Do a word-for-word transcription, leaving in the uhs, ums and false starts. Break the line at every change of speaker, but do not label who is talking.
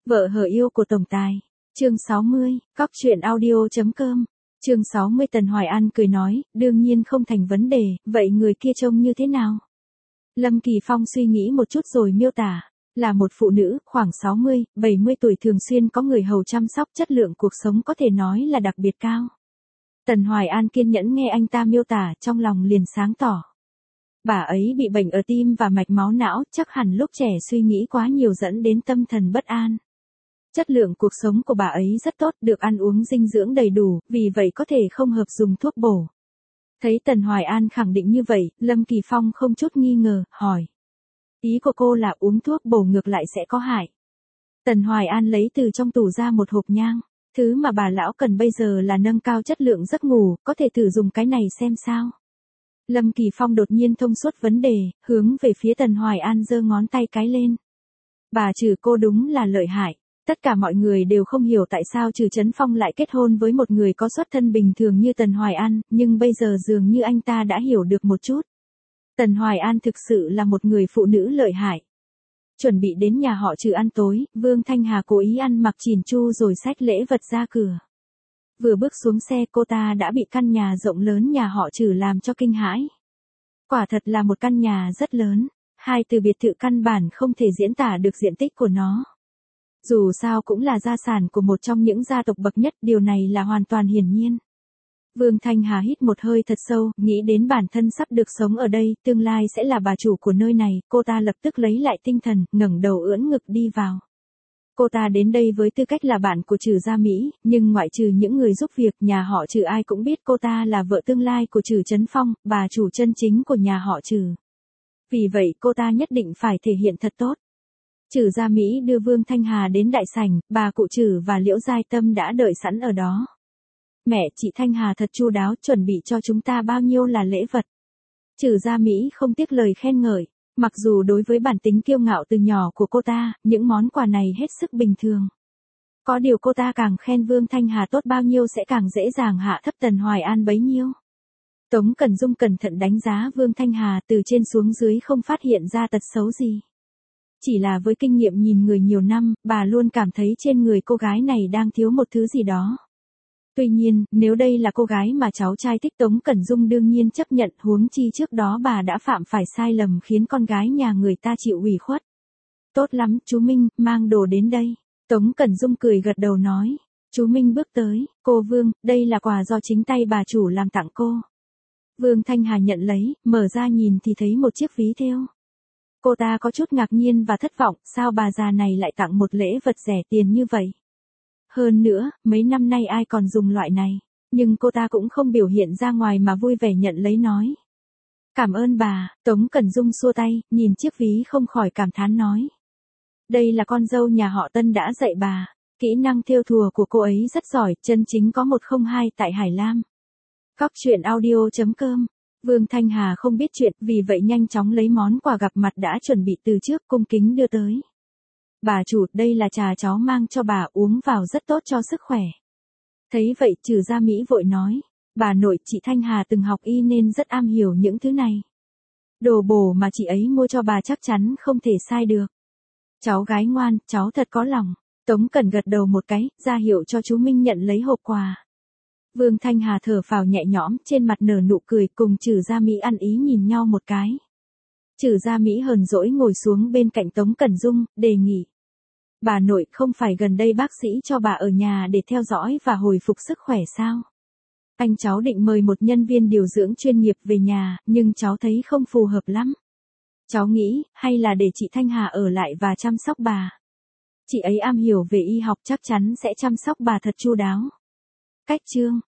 Vợ hờ yêu của tổng tài. Chương sáu mươi, cóc truyện audio chấm com. Chương sáu mươi Tần Hoài An cười nói, đương nhiên không thành vấn đề, vậy người kia trông như thế nào? Lâm Kỳ Phong suy nghĩ một chút rồi miêu tả, là một phụ nữ, khoảng sáu mươi, bảy mươi tuổi thường xuyên có người hầu chăm sóc, chất lượng cuộc sống có thể nói là đặc biệt cao. Tần Hoài An kiên nhẫn nghe anh ta miêu tả, trong lòng liền sáng tỏ. Bà ấy bị bệnh ở tim và mạch máu não, chắc hẳn lúc trẻ suy nghĩ quá nhiều dẫn đến tâm thần bất an. Chất lượng cuộc sống của bà ấy rất tốt, được ăn uống dinh dưỡng đầy đủ, vì vậy có thể không hợp dùng thuốc bổ. Thấy Tần Hoài An khẳng định như vậy, Lâm Kỳ Phong không chút nghi ngờ, hỏi. Ý của cô là uống thuốc bổ ngược lại sẽ có hại. Tần Hoài An lấy từ trong tủ ra một hộp nhang. Thứ mà bà lão cần bây giờ là nâng cao chất lượng giấc ngủ, có thể thử dùng cái này xem sao. Lâm Kỳ Phong đột nhiên thông suốt vấn đề, hướng về phía Tần Hoài An giơ ngón tay cái lên. Bà Trừ cô đúng là lợi hại. Tất cả mọi người đều không hiểu tại sao Trừ Chấn Phong lại kết hôn với một người có xuất thân bình thường như Tần Hoài An, nhưng bây giờ dường như anh ta đã hiểu được một chút. Tần Hoài An thực sự là một người phụ nữ lợi hại. Chuẩn bị đến nhà họ Trừ ăn tối, Vương Thanh Hà cố ý ăn mặc chỉn chu rồi xách lễ vật ra cửa. Vừa bước xuống xe cô ta đã bị căn nhà rộng lớn nhà họ Trừ làm cho kinh hãi. Quả thật là một căn nhà rất lớn, hai từ biệt thự căn bản không thể diễn tả được diện tích của nó. Dù sao cũng là gia sản của một trong những gia tộc bậc nhất, điều này là hoàn toàn hiển nhiên. Vương Thanh Hà hít một hơi thật sâu, nghĩ đến bản thân sắp được sống ở đây, tương lai sẽ là bà chủ của nơi này, cô ta lập tức lấy lại tinh thần, ngẩng đầu ưỡn ngực đi vào. Cô ta đến đây với tư cách là bạn của Trừ Gia Mỹ, nhưng ngoại trừ những người giúp việc, nhà họ Trừ ai cũng biết cô ta là vợ tương lai của Trừ Chấn Phong, bà chủ chân chính của nhà họ Trừ. Vì vậy cô ta nhất định phải thể hiện thật tốt. Trừ Gia Mỹ đưa Vương Thanh Hà đến đại sảnh, bà cụ Trừ và Liễu Giai Tâm đã đợi sẵn ở đó. Mẹ, chị Thanh Hà thật chu đáo, chuẩn bị cho chúng ta bao nhiêu là lễ vật. Trừ Gia Mỹ không tiếc lời khen ngợi, mặc dù đối với bản tính kiêu ngạo từ nhỏ của cô ta, những món quà này hết sức bình thường. Có điều cô ta càng khen Vương Thanh Hà tốt bao nhiêu sẽ càng dễ dàng hạ thấp Tần Hoài An bấy nhiêu. Tống Cẩn Dung cẩn thận đánh giá Vương Thanh Hà từ trên xuống dưới không phát hiện ra tật xấu gì. Chỉ là với kinh nghiệm nhìn người nhiều năm, bà luôn cảm thấy trên người cô gái này đang thiếu một thứ gì đó. Tuy nhiên, nếu đây là cô gái mà cháu trai thích, Tống Cẩn Dung đương nhiên chấp nhận, huống chi trước đó bà đã phạm phải sai lầm khiến con gái nhà người ta chịu ủy khuất. Tốt lắm, chú Minh, mang đồ đến đây. Tống Cẩn Dung cười gật đầu nói. Chú Minh bước tới, cô Vương, đây là quà do chính tay bà chủ làm tặng cô. Vương Thanh Hà nhận lấy, mở ra nhìn thì thấy một chiếc ví thêu. Cô ta có chút ngạc nhiên và thất vọng, sao bà già này lại tặng một lễ vật rẻ tiền như vậy? Hơn nữa, mấy năm nay ai còn dùng loại này, nhưng cô ta cũng không biểu hiện ra ngoài mà vui vẻ nhận lấy nói. Cảm ơn bà, Tống Cẩn Dung xua tay, nhìn chiếc ví không khỏi cảm thán nói. Đây là con dâu nhà họ Tân đã dạy bà, kỹ năng thêu thùa của cô ấy rất giỏi, chân chính có một không hai tại Hải Lam. Cóc truyện audio chấm com. Vương Thanh Hà không biết chuyện, vì vậy nhanh chóng lấy món quà gặp mặt đã chuẩn bị từ trước, cung kính đưa tới. Bà chủ, đây là trà cháu mang cho bà, uống vào rất tốt cho sức khỏe. Thấy vậy, Trừ Gia Mỹ vội nói, bà nội, chị Thanh Hà từng học y nên rất am hiểu những thứ này. Đồ bổ mà chị ấy mua cho bà chắc chắn không thể sai được. Cháu gái ngoan, cháu thật có lòng. Tống Cẩn gật đầu một cái, ra hiệu cho chú Minh nhận lấy hộp quà. Vương Thanh Hà thở phào nhẹ nhõm, trên mặt nở nụ cười, cùng Trừ Gia Mỹ ăn ý nhìn nhau một cái. Trừ Gia Mỹ hờn dỗi ngồi xuống bên cạnh Tống Cẩn Dung, đề nghị. Bà nội, không phải gần đây bác sĩ cho bà ở nhà để theo dõi và hồi phục sức khỏe sao? Anh cháu định mời một nhân viên điều dưỡng chuyên nghiệp về nhà, nhưng cháu thấy không phù hợp lắm. Cháu nghĩ, hay là để chị Thanh Hà ở lại và chăm sóc bà. Chị ấy am hiểu về y học, chắc chắn sẽ chăm sóc bà thật chu đáo. Cách chương.